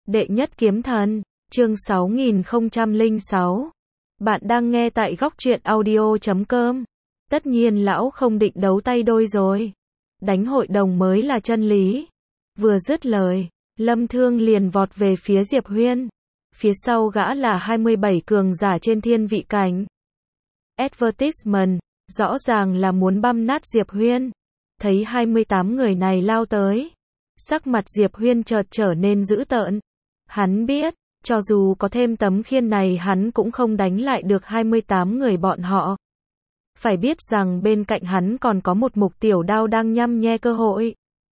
Đệ nhất kiếm thần, chương 6006. Bạn đang nghe tại góc truyện audio.com. Tất nhiên lão không định đấu tay đôi rồi. Đánh hội đồng mới là chân lý. Vừa dứt lời, Lâm Thương liền vọt về phía Diệp Huyên. Phía sau gã là 27 cường giả trên thiên vị cảnh. Advertisement, rõ ràng là muốn băm nát Diệp Huyên. Thấy 28 người này lao tới, sắc mặt Diệp Huyên chợt trở nên dữ tợn. Hắn biết, cho dù có thêm tấm khiên này hắn cũng không đánh lại được 28 người bọn họ. Phải biết rằng bên cạnh hắn còn có một mục tiểu đao đang nhăm nhe cơ hội.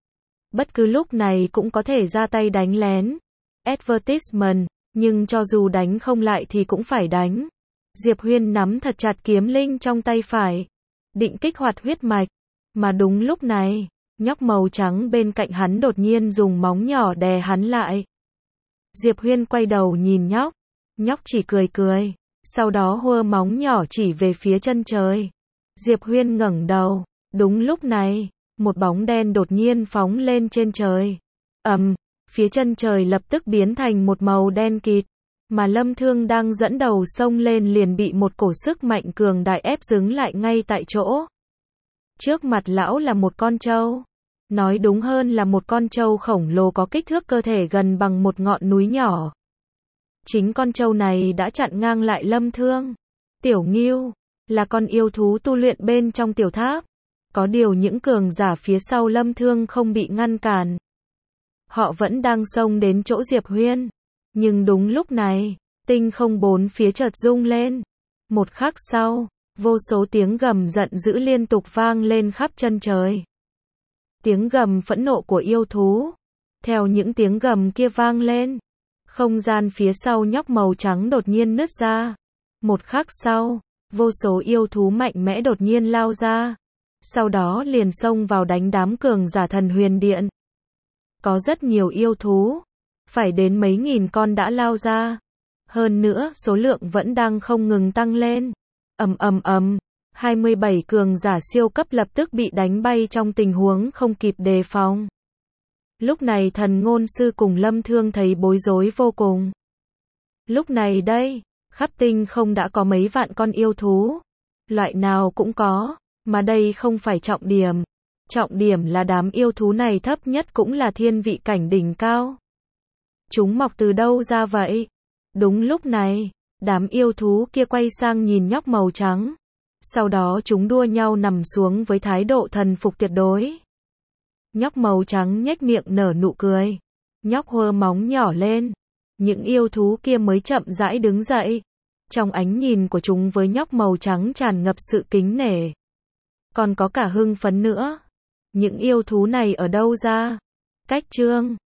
Bất cứ lúc này cũng có thể ra tay đánh lén. Advertisement, nhưng cho dù đánh không lại thì cũng phải đánh. Diệp Huyên nắm thật chặt kiếm linh trong tay phải, định kích hoạt huyết mạch. Mà đúng lúc này, nhóc màu trắng bên cạnh hắn đột nhiên dùng móng nhỏ đè hắn lại. Diệp Huyên quay đầu nhìn nhóc. Nhóc chỉ cười cười, sau đó hua móng nhỏ chỉ về phía chân trời. Diệp Huyên ngẩng đầu. Đúng lúc này, một bóng đen đột nhiên phóng lên trên trời. Phía chân trời lập tức biến thành một màu đen kịt. Mà Lâm Thương đang dẫn đầu xông lên liền bị một cổ sức mạnh cường đại ép dừng lại ngay tại chỗ. Trước mặt lão là một con trâu. Nói đúng hơn là một con trâu khổng lồ có kích thước cơ thể gần bằng một ngọn núi nhỏ. Chính con trâu này đã chặn ngang lại Lâm Thương. Tiểu Ngưu là con yêu thú tu luyện bên trong tiểu tháp. Có điều những cường giả phía sau Lâm Thương không bị ngăn cản. Họ vẫn đang xông đến chỗ Diệp Huyên. Nhưng đúng lúc này, tinh không bốn phía chợt rung lên. Một khắc sau, vô số tiếng gầm giận dữ liên tục vang lên khắp chân trời. Tiếng gầm phẫn nộ của yêu thú. Theo những tiếng gầm kia vang lên, không gian phía sau nhóc màu trắng đột nhiên nứt ra. Một khắc sau, vô số yêu thú mạnh mẽ đột nhiên lao ra. Sau đó liền xông vào đánh đám cường giả Thần Huyền Điện. Có rất nhiều yêu thú, phải đến mấy nghìn con đã lao ra. Hơn nữa, số lượng vẫn đang không ngừng tăng lên. 27 cường giả siêu cấp lập tức bị đánh bay trong tình huống không kịp đề phòng. Lúc này Thần Ngôn Sư cùng Lâm Thương thấy bối rối vô cùng. Lúc này đây, khắp tinh không đã có mấy vạn con yêu thú. Loại nào cũng có, mà đây không phải trọng điểm. Trọng điểm là đám yêu thú này thấp nhất cũng là thiên vị cảnh đỉnh cao. Chúng mọc từ đâu ra vậy? Đúng lúc này, đám yêu thú kia quay sang nhìn nhóc màu trắng. Sau đó chúng đua nhau nằm xuống với thái độ thần phục tuyệt đối. Nhóc màu trắng nhếch miệng nở nụ cười. Nhóc hơ móng nhỏ lên. Những yêu thú kia mới chậm rãi đứng dậy. Trong ánh nhìn của chúng với nhóc màu trắng tràn ngập sự kính nể. Còn có cả hưng phấn nữa. Những yêu thú này ở đâu ra? Cách chương